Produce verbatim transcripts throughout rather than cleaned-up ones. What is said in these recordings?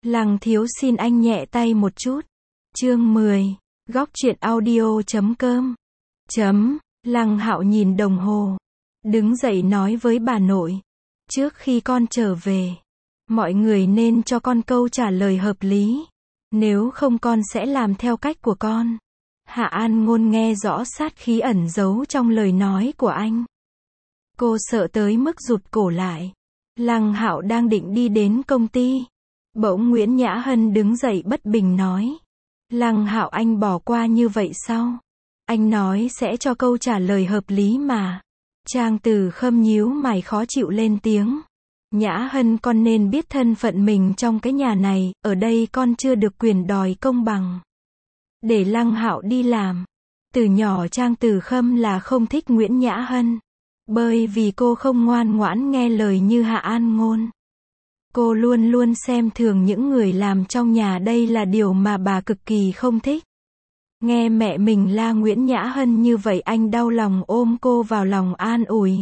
Lăng thiếu xin anh nhẹ tay một chút. Chương mười. Góc truyện audio chấm com. Chấm. Lăng Hạo nhìn đồng hồ. Đứng dậy nói với bà nội. Trước khi con trở về, mọi người nên cho con câu trả lời hợp lý. Nếu không con sẽ làm theo cách của con. Hạ An Ngôn nghe rõ sát khí ẩn giấu trong lời nói của anh. Cô sợ tới mức rụt cổ lại. Lăng Hạo đang định đi đến công ty. Bỗng Nguyễn Nhã Hân đứng dậy bất bình nói. Lăng Hạo, anh bỏ qua như vậy sao? Anh nói sẽ cho câu trả lời hợp lý mà. Trang Từ Khâm nhíu mày khó chịu lên tiếng. Nhã Hân, con nên biết thân phận mình trong cái nhà này, ở đây con chưa được quyền đòi công bằng. Để Lăng Hạo đi làm. Từ nhỏ Trang Từ Khâm là không thích Nguyễn Nhã Hân. Bởi vì cô không ngoan ngoãn nghe lời như Hạ An Ngôn. Cô luôn luôn xem thường những người làm trong nhà, đây là điều mà bà cực kỳ không thích. Nghe mẹ mình la Nguyễn Nhã Hân như vậy, anh đau lòng ôm cô vào lòng an ủi.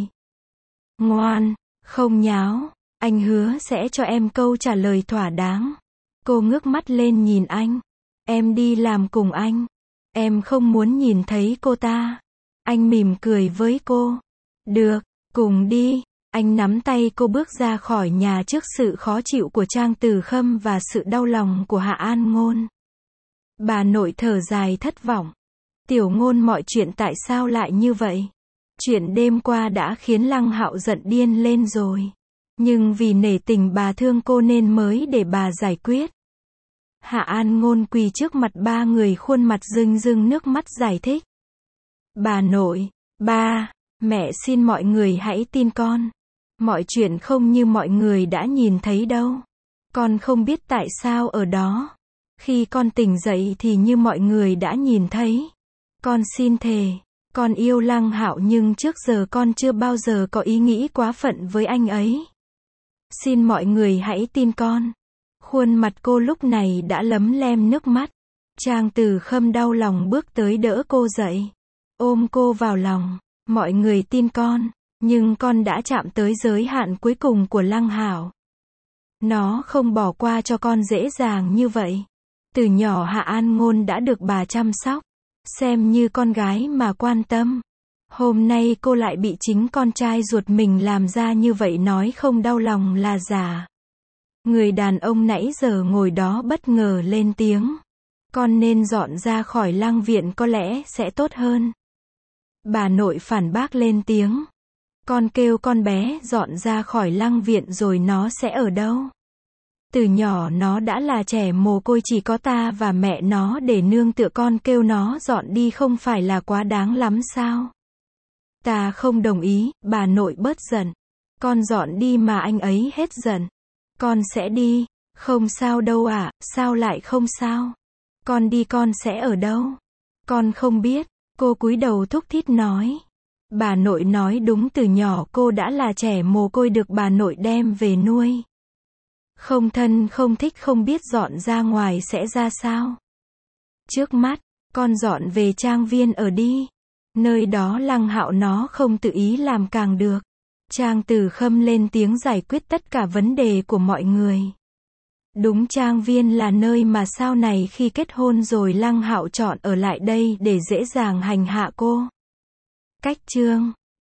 Ngoan, không nháo, anh hứa sẽ cho em câu trả lời thỏa đáng. Cô ngước mắt lên nhìn anh. Em đi làm cùng anh. Em không muốn nhìn thấy cô ta. Anh mỉm cười với cô. Được, cùng đi. Anh nắm tay cô bước ra khỏi nhà trước sự khó chịu của Trang Từ Khâm và sự đau lòng của Hạ An Ngôn. Bà nội thở dài thất vọng. Tiểu Ngôn, mọi chuyện tại sao lại như vậy? Chuyện đêm qua đã khiến Lăng Hạo giận điên lên rồi. Nhưng vì nể tình bà thương cô nên mới để bà giải quyết. Hạ An Ngôn quỳ trước mặt ba người, khuôn mặt rưng rưng nước mắt giải thích. Bà nội, ba, mẹ xin mọi người hãy tin con. Mọi chuyện không như mọi người đã nhìn thấy đâu. Con không biết tại sao ở đó. Khi con tỉnh dậy thì như mọi người đã nhìn thấy. Con xin thề, con yêu Lăng Hạo nhưng trước giờ con chưa bao giờ có ý nghĩ quá phận với anh ấy. Xin mọi người hãy tin con. Khuôn mặt cô lúc này đã lấm lem nước mắt. Trang Từ Khâm đau lòng bước tới đỡ cô dậy. Ôm cô vào lòng. Mọi người tin con. Nhưng con đã chạm tới giới hạn cuối cùng của Lăng Hạo. Nó không bỏ qua cho con dễ dàng như vậy. Từ nhỏ Hạ An Ngôn đã được bà chăm sóc. Xem như con gái mà quan tâm. Hôm nay cô lại bị chính con trai ruột mình làm ra như vậy, nói không đau lòng là giả. Người đàn ông nãy giờ ngồi đó bất ngờ lên tiếng. Con nên dọn ra khỏi Lăng viện có lẽ sẽ tốt hơn. Bà nội phản bác lên tiếng. Con kêu con bé dọn ra khỏi Lăng viện rồi nó sẽ ở đâu? Từ nhỏ nó đã là trẻ mồ côi, chỉ có ta và mẹ nó để nương tựa, con kêu nó dọn đi không phải là quá đáng lắm sao? Ta không đồng ý, bà nội bớt giận. Con dọn đi mà anh ấy hết giận. Con sẽ đi. Không sao đâu ạ, à, sao lại không sao? Con đi con sẽ ở đâu? Con không biết. Cô cúi đầu thúc thít nói. Bà nội nói đúng, từ nhỏ cô đã là trẻ mồ côi được bà nội đem về nuôi. Không thân không thích, không biết dọn ra ngoài sẽ ra sao. Trước mắt, con dọn về Trang Viên ở đi. Nơi đó Lăng Hạo nó không tự ý làm càng được. Trang Từ Khâm lên tiếng giải quyết tất cả vấn đề của mọi người. Đúng, Trang Viên là nơi mà sau này khi kết hôn rồi Lăng Hạo chọn ở lại đây để dễ dàng hành hạ cô. Cách chương